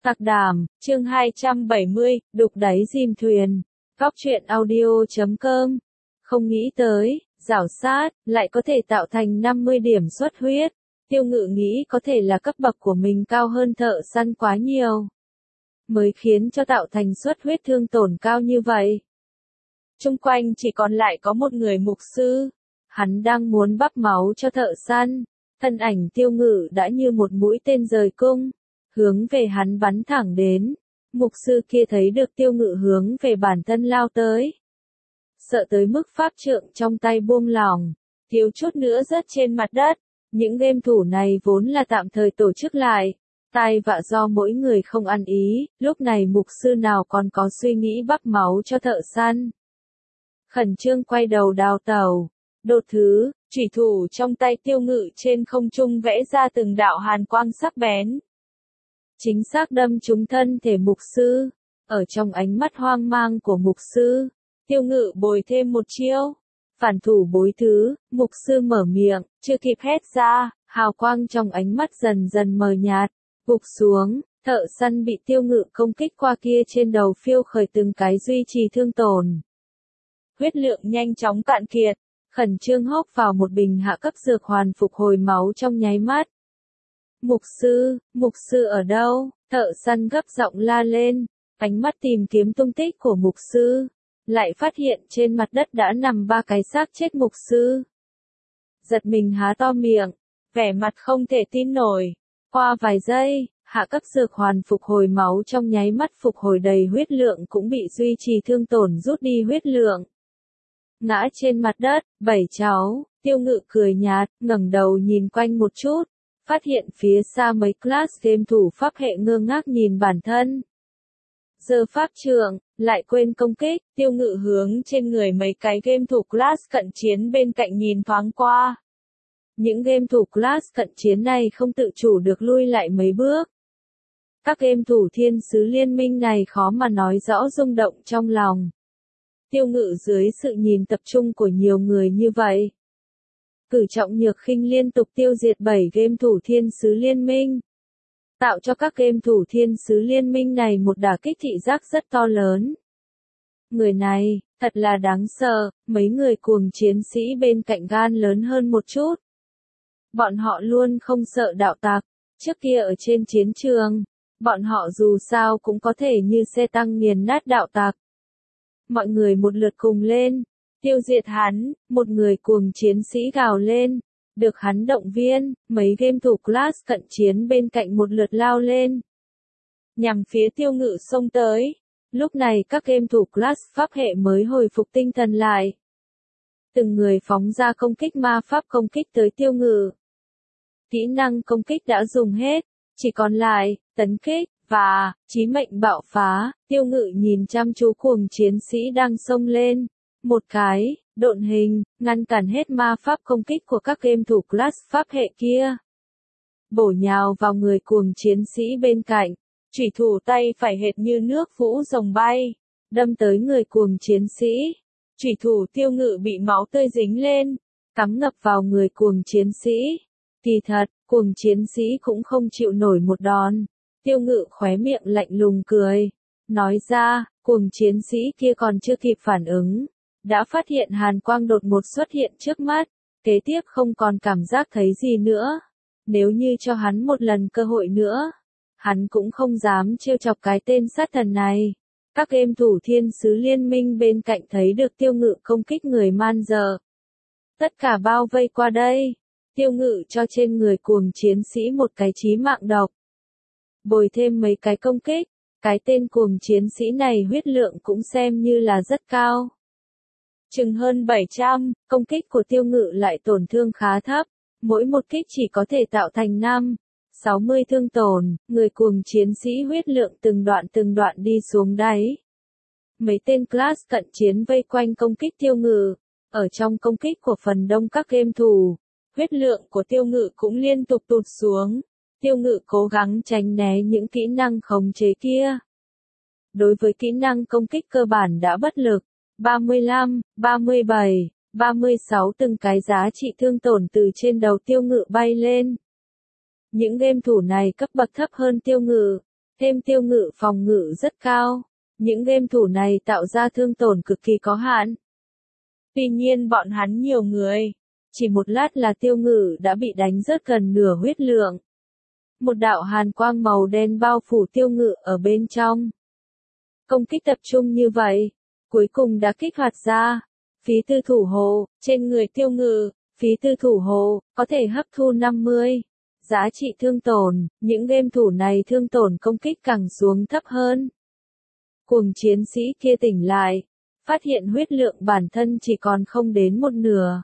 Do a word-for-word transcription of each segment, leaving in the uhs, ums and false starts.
Tạc Đàm, chương hai trăm bảy mươi, đục đáy chìm thuyền. Góc truyện audio chấm com. Không nghĩ tới, rảo sát, lại có thể tạo thành năm mươi điểm xuất huyết. Tiêu Ngự nghĩ có thể là cấp bậc của mình cao hơn thợ săn quá nhiều, mới khiến cho tạo thành xuất huyết thương tổn cao như vậy. Chung quanh chỉ còn lại có một người mục sư. Hắn đang muốn bắp máu cho thợ săn. Thân ảnh Tiêu Ngự đã như một mũi tên rời cung, hướng về hắn bắn thẳng đến. Mục sư kia thấy được Tiêu Ngự hướng về bản thân lao tới, sợ tới mức pháp trượng trong tay buông lỏng, thiếu chút nữa rớt trên mặt đất. Những game thủ này vốn là tạm thời tổ chức lại, tai vạ do mỗi người không ăn ý, lúc này mục sư nào còn có suy nghĩ bắp máu cho thợ săn. Khẩn trương quay đầu đào tàu, đột thứ, chủy thủ trong tay Tiêu Ngự trên không trung vẽ ra từng đạo hàn quang sắc bén, chính xác đâm trúng thân thể mục sư. Ở trong ánh mắt hoang mang của mục sư, Tiêu Ngự bồi thêm một chiêu, phản thủ bối thứ. Mục sư mở miệng, chưa kịp hét ra, hào quang trong ánh mắt dần dần mờ nhạt, gục xuống. Thợ săn bị Tiêu Ngự công kích qua kia trên đầu phiêu khởi từng cái duy trì thương tổn. Huyết lượng nhanh chóng cạn kiệt, khẩn trương hốc vào một bình hạ cấp dược hoàn phục hồi máu trong nháy mắt. Mục sư, mục sư ở đâu? Thợ săn gấp giọng la lên, ánh mắt tìm kiếm tung tích của mục sư, lại phát hiện trên mặt đất đã nằm ba cái xác chết mục sư. Giật mình há to miệng, vẻ mặt không thể tin nổi. Qua vài giây, hạ cấp dược hoàn phục hồi máu trong nháy mắt phục hồi đầy huyết lượng cũng bị duy trì thương tổn rút đi huyết lượng. Ngã trên mặt đất, bảy cháu. Tiêu Ngự cười nhạt, ngẩng đầu nhìn quanh một chút, phát hiện phía xa mấy class game thủ pháp hệ ngơ ngác nhìn bản thân. Giờ pháp trượng, lại quên công kích. Tiêu Ngự hướng trên người mấy cái game thủ class cận chiến bên cạnh nhìn thoáng qua. Những game thủ class cận chiến này không tự chủ được lui lại mấy bước. Các game thủ thiên sứ liên minh này khó mà nói rõ rung động trong lòng. Tiêu Ngự dưới sự nhìn tập trung của nhiều người như vậy, cử trọng nhược khinh liên tục tiêu diệt bảy game thủ thiên sứ liên minh, tạo cho các game thủ thiên sứ liên minh này một đả kích thị giác rất to lớn. Người này, thật là đáng sợ. Mấy người cuồng chiến sĩ bên cạnh gan lớn hơn một chút. Bọn họ luôn không sợ đạo tặc. Trước kia ở trên chiến trường, bọn họ dù sao cũng có thể như xe tăng nghiền nát đạo tặc. Mọi người một lượt cùng lên, tiêu diệt hắn. Một người cuồng chiến sĩ gào lên, được hắn động viên. Mấy game thủ class cận chiến bên cạnh một lượt lao lên, nhằm phía Tiêu Ngự xông tới. Lúc này các game thủ class pháp hệ mới hồi phục tinh thần lại, từng người phóng ra công kích ma pháp công kích tới Tiêu Ngự. Kỹ năng công kích đã dùng hết, chỉ còn lại tấn kích và chí mệnh bạo phá. Tiêu Ngự nhìn chăm chú cuồng chiến sĩ đang xông lên, một cái độn hình ngăn cản hết ma pháp công kích của các game thủ class pháp hệ kia, bổ nhào vào người cuồng chiến sĩ bên cạnh. Chủy thủ tay phải hệt như nước vũ rồng bay, đâm tới người cuồng chiến sĩ. Chủy thủ Tiêu Ngự bị máu tươi dính lên, cắm ngập vào người cuồng chiến sĩ. Kỳ thật, cuồng chiến sĩ cũng không chịu nổi một đòn. Tiêu Ngự khóe miệng lạnh lùng cười, nói ra. Cuồng chiến sĩ kia còn chưa kịp phản ứng, đã phát hiện hàn quang đột ngột xuất hiện trước mắt, kế tiếp không còn cảm giác thấy gì nữa. Nếu như cho hắn một lần cơ hội nữa, hắn cũng không dám trêu chọc cái tên sát thần này. Các game thủ thiên sứ liên minh bên cạnh thấy được Tiêu Ngự công kích người man dợ, tất cả bao vây qua đây. Tiêu Ngự cho trên người cuồng chiến sĩ một cái chí mạng độc, bồi thêm mấy cái công kích. Cái tên cuồng chiến sĩ này huyết lượng cũng xem như là rất cao, chừng hơn bảy trăm. Công kích của Tiêu Ngự lại tổn thương khá thấp, mỗi một kích chỉ có thể tạo thành năm, sáu mươi thương tổn. Người cuồng chiến sĩ huyết lượng từng đoạn từng đoạn đi xuống đáy. Mấy tên class cận chiến vây quanh công kích Tiêu Ngự. Ở trong công kích của phần đông các game thủ, huyết lượng của Tiêu Ngự cũng liên tục tụt xuống. Tiêu Ngự cố gắng tránh né những kỹ năng khống chế kia. Đối với kỹ năng công kích cơ bản đã bất lực. ba mươi lăm, ba mươi bảy, ba mươi sáu từng cái giá trị thương tổn từ trên đầu Tiêu Ngự bay lên. Những game thủ này cấp bậc thấp hơn Tiêu Ngự, Thêm tiêu ngự phòng ngự rất cao. Những game thủ này tạo ra thương tổn cực kỳ có hạn. Tuy nhiên bọn hắn nhiều người. Chỉ một lát là tiêu ngự đã bị đánh rớt gần nửa huyết lượng. Một đạo hàn quang màu đen bao phủ tiêu ngự ở bên trong. Công kích tập trung như vậy, cuối cùng đã kích hoạt ra. Phí tư thủ hộ, trên người tiêu ngự, phí tư thủ hộ, có thể hấp thu năm mươi. Giá trị thương tổn, những game thủ này thương tổn công kích càng xuống thấp hơn. Cuồng chiến sĩ kia tỉnh lại, phát hiện huyết lượng bản thân chỉ còn không đến một nửa.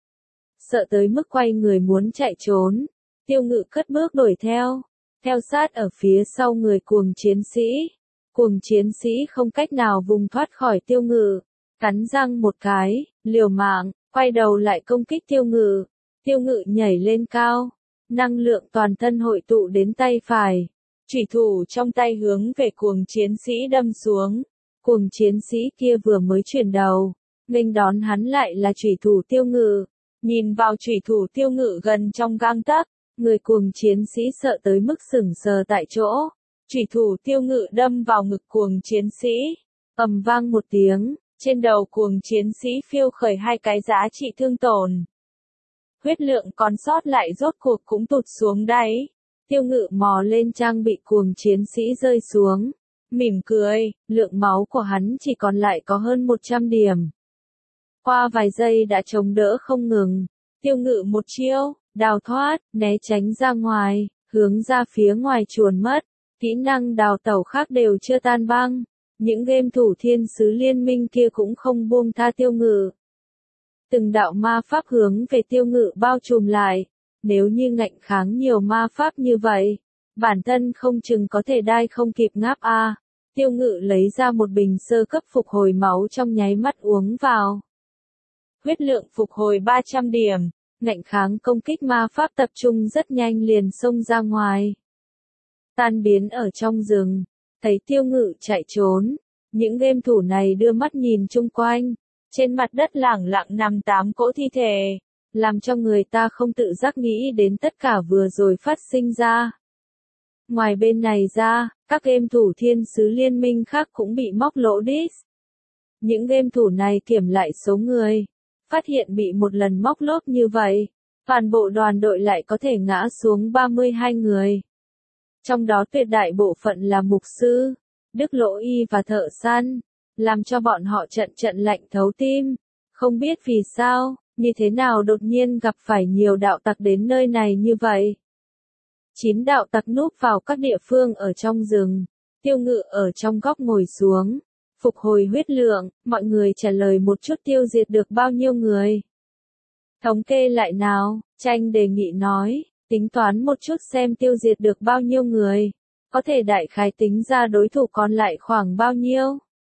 Sợ tới mức quay người muốn chạy trốn, tiêu ngự cất bước đuổi theo, theo sát ở phía sau người cuồng chiến sĩ. Cuồng chiến sĩ không cách nào vùng thoát khỏi tiêu ngự, cắn răng một cái, liều mạng, quay đầu lại công kích tiêu ngự. Tiêu ngự nhảy lên cao, năng lượng toàn thân hội tụ đến tay phải. Chủy thủ trong tay hướng về cuồng chiến sĩ đâm xuống. Cuồng chiến sĩ kia vừa mới chuyển đầu, nghênh đón hắn lại là chủy thủ tiêu ngự. Nhìn vào chủy thủ tiêu ngự gần trong gang tấc, người cuồng chiến sĩ sợ tới mức sững sờ tại chỗ. Chủy thủ tiêu ngự đâm vào ngực cuồng chiến sĩ, ầm vang một tiếng, trên đầu cuồng chiến sĩ phiêu khởi hai cái giá trị thương tổn. Huyết lượng còn sót lại rốt cuộc cũng tụt xuống đáy. Tiêu ngự mò lên trang bị cuồng chiến sĩ rơi xuống, mỉm cười, lượng máu của hắn chỉ còn lại có hơn một trăm điểm. Qua vài giây đã chống đỡ không ngừng, tiêu ngự một chiêu, đào thoát, né tránh ra ngoài, hướng ra phía ngoài chuồn mất. Kỹ năng đào tẩu khác đều chưa tan băng. Những game thủ thiên sứ liên minh kia cũng không buông tha tiêu ngự. Từng đạo ma pháp hướng về tiêu ngự bao trùm lại. Nếu như ngạnh kháng nhiều ma pháp như vậy, bản thân không chừng có thể đai không kịp ngáp a. À. Tiêu ngự lấy ra một bình sơ cấp phục hồi máu trong nháy mắt uống vào. Huyết lượng phục hồi ba trăm điểm, ngạnh kháng công kích ma pháp tập trung rất nhanh liền xông ra ngoài. Tan biến ở trong rừng, thấy tiêu ngự chạy trốn, những game thủ này đưa mắt nhìn chung quanh, trên mặt đất lẳng lặng nằm tám cỗ thi thể, làm cho người ta không tự giác nghĩ đến tất cả vừa rồi phát sinh ra. Ngoài bên này ra, các game thủ thiên sứ liên minh khác cũng bị móc lỗ đít. Những game thủ này kiểm lại số người, phát hiện bị một lần móc lốp như vậy, toàn bộ đoàn đội lại có thể ngã xuống ba mươi hai người. Trong đó tuyệt đại bộ phận là mục sư, đức lỗ y và thợ săn, làm cho bọn họ trận trận lạnh thấu tim. Không biết vì sao, như thế nào đột nhiên gặp phải nhiều đạo tặc đến nơi này như vậy. Chín đạo tặc núp vào các địa phương ở trong rừng, tiêu ngự ở trong góc ngồi xuống, phục hồi huyết lượng, mọi người trả lời một chút tiêu diệt được bao nhiêu người. Thống kê lại nào, Tranh đề nghị nói. Tính toán một chút xem tiêu diệt được bao nhiêu người, có thể đại khái tính ra đối thủ còn lại khoảng bao nhiêu.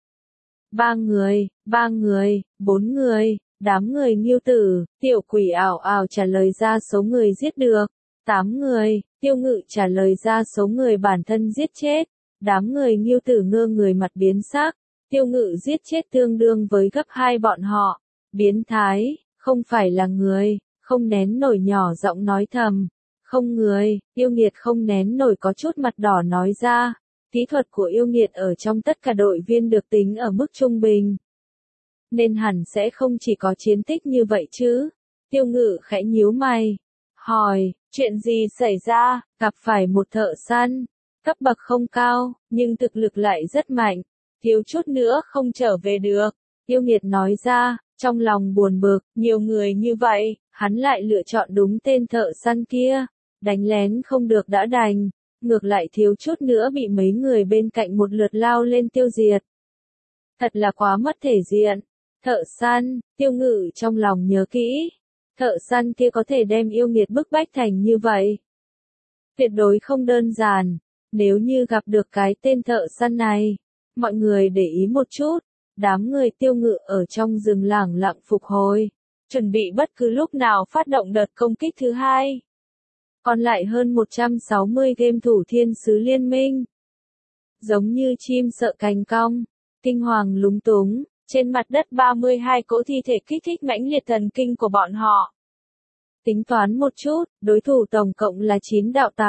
Ba người, ba người, bốn người, đám người Ngưu Tử, tiểu quỷ ảo ảo trả lời ra số người giết được. Tám người, tiêu ngự trả lời ra số người bản thân giết chết. Đám người Ngưu Tử ngơ người mặt biến sắc, tiêu ngự giết chết tương đương với gấp hai bọn họ. Biến thái, không phải là người, không nén nổi nhỏ giọng nói thầm. Không người, yêu nghiệt không nén nổi có chút mặt đỏ nói ra. Kỹ thuật của yêu nghiệt ở trong tất cả đội viên được tính ở mức trung bình. Nên hẳn sẽ không chỉ có chiến tích như vậy chứ. Tiêu ngự khẽ nhíu mày. Hỏi, chuyện gì xảy ra, gặp phải một thợ săn. Cấp bậc không cao, nhưng thực lực lại rất mạnh. Thiếu chút nữa không trở về được. Yêu nghiệt nói ra, trong lòng buồn bực, nhiều người như vậy, hắn lại lựa chọn đúng tên thợ săn kia. Đánh lén không được đã đành, ngược lại thiếu chút nữa bị mấy người bên cạnh một lượt lao lên tiêu diệt. Thật là quá mất thể diện. Thợ săn, tiêu ngự trong lòng nhớ kỹ. Thợ săn kia có thể đem yêu nghiệt bức bách thành như vậy. Tuyệt đối không đơn giản. Nếu như gặp được cái tên thợ săn này, mọi người để ý một chút. Đám người tiêu ngự ở trong rừng lẳng lặng phục hồi, chuẩn bị bất cứ lúc nào phát động đợt công kích thứ hai. Còn lại hơn một trăm sáu mươi game thủ thiên sứ liên minh. Giống như chim sợ cành cong, kinh hoàng lúng túng, trên mặt đất ba mươi hai cỗ thi thể kích thích mãnh liệt thần kinh của bọn họ. Tính toán một chút, đối thủ tổng cộng là chín đạo tặc,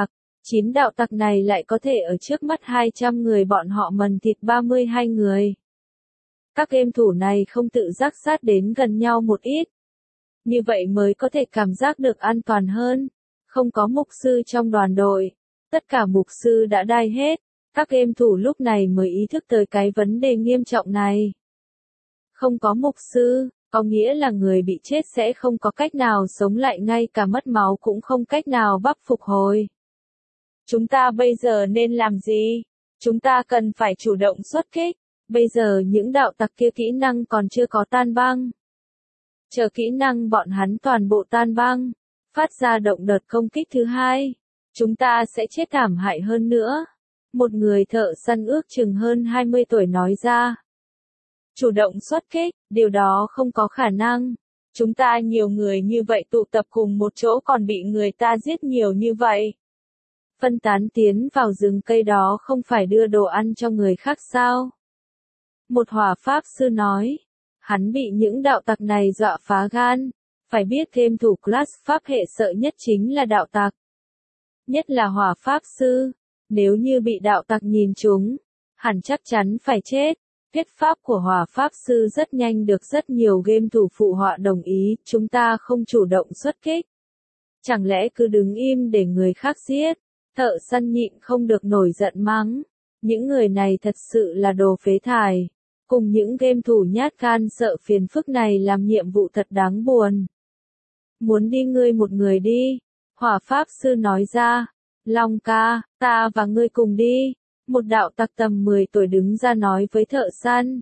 Chín đạo tặc này lại có thể ở trước mắt hai trăm người bọn họ mần thịt ba mươi hai người. Các game thủ này không tự giác sát đến gần nhau một ít. Như vậy mới có thể cảm giác được an toàn hơn. Không có mục sư trong đoàn đội. Tất cả mục sư đã đai hết. Các game thủ lúc này mới ý thức tới cái vấn đề nghiêm trọng này. Không có mục sư, có nghĩa là người bị chết sẽ không có cách nào sống lại, ngay cả mất máu cũng không cách nào bắp phục hồi. Chúng ta bây giờ nên làm gì? Chúng ta cần phải chủ động xuất kích. Bây giờ những đạo tặc kia kỹ năng còn chưa có tan băng. Chờ kỹ năng bọn hắn toàn bộ tan băng, phát ra động đợt công kích thứ hai, chúng ta sẽ chết thảm hại hơn nữa. Một người thợ săn ước chừng hơn hai mươi tuổi nói ra. Chủ động xuất kích, điều đó không có khả năng. Chúng ta nhiều người như vậy tụ tập cùng một chỗ còn bị người ta giết nhiều như vậy. Phân tán tiến vào rừng cây đó không phải đưa đồ ăn cho người khác sao? Một hỏa pháp sư nói. Hắn bị những đạo tặc này dọa phá gan. Phải biết thêm thủ class pháp hệ sợ nhất chính là đạo tặc. Nhất là hỏa pháp sư. Nếu như bị đạo tặc nhìn chúng, hẳn chắc chắn phải chết. Thuyết pháp của hỏa pháp sư rất nhanh được rất nhiều game thủ phụ họa đồng ý. Chúng ta không chủ động xuất kích. Chẳng lẽ cứ đứng im để người khác giết? Thợ săn nhịn không được nổi giận mắng. Những người này thật sự là đồ phế thải. Cùng những game thủ nhát gan sợ phiền phức này làm nhiệm vụ thật đáng buồn. Muốn đi ngươi một người đi. Hỏa pháp sư nói ra. Long ca, ta và ngươi cùng đi. Một đạo tặc tầm mười tuổi đứng ra nói với thợ săn.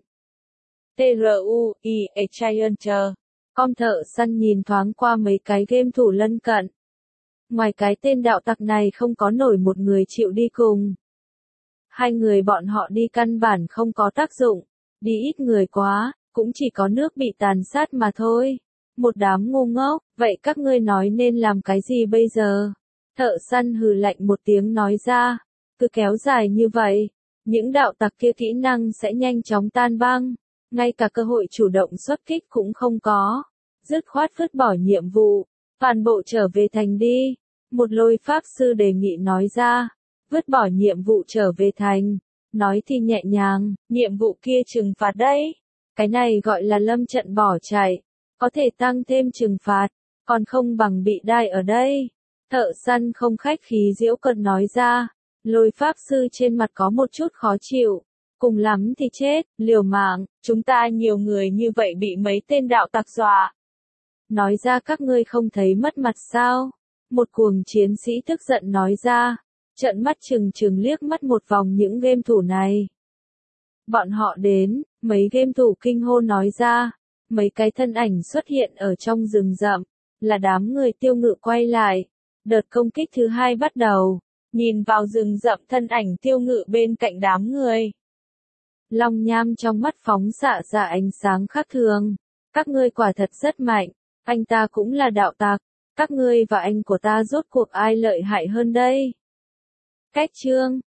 tê rờ u i a Giant. Con thợ săn nhìn thoáng qua mấy cái game thủ lân cận. Ngoài cái tên đạo tặc này không có nổi một người chịu đi cùng. Hai người bọn họ đi căn bản không có tác dụng. Đi ít người quá, cũng chỉ có nước bị tàn sát mà thôi. Một đám ngu ngốc, vậy các ngươi nói nên làm cái gì bây giờ? Thợ săn hừ lạnh một tiếng nói ra. Cứ kéo dài như vậy, những đạo tặc kia kỹ năng sẽ nhanh chóng tan băng. Ngay cả cơ hội chủ động xuất kích cũng không có. Dứt khoát vứt bỏ nhiệm vụ. Toàn bộ trở về thành đi. Một lôi pháp sư đề nghị nói ra. Vứt bỏ nhiệm vụ trở về thành. Nói thì nhẹ nhàng, nhiệm vụ kia trừng phạt đấy. Cái này gọi là lâm trận bỏ chạy. Có thể tăng thêm trừng phạt. Còn không bằng bị đai ở đây. Thợ săn không khách khí giễu cợt nói ra. Lôi pháp sư trên mặt có một chút khó chịu. Cùng lắm thì chết, liều mạng. Chúng ta nhiều người như vậy bị mấy tên đạo tặc dọa. Nói ra các ngươi không thấy mất mặt sao? Một cuồng chiến sĩ tức giận nói ra. Trợn mắt trừng trừng liếc mắt một vòng những game thủ này. Bọn họ đến, mấy game thủ kinh hô nói ra. Mấy cái thân ảnh xuất hiện ở trong rừng rậm. Là đám người tiêu ngự quay lại. Đợt công kích thứ hai bắt đầu. Nhìn vào rừng rậm thân ảnh tiêu ngự bên cạnh đám người. Long nham trong mắt phóng xạ ra ánh sáng khác thường. Các ngươi quả thật rất mạnh. Anh ta cũng là đạo tặc. Các ngươi và anh của ta rốt cuộc ai lợi hại hơn đây? Cách chương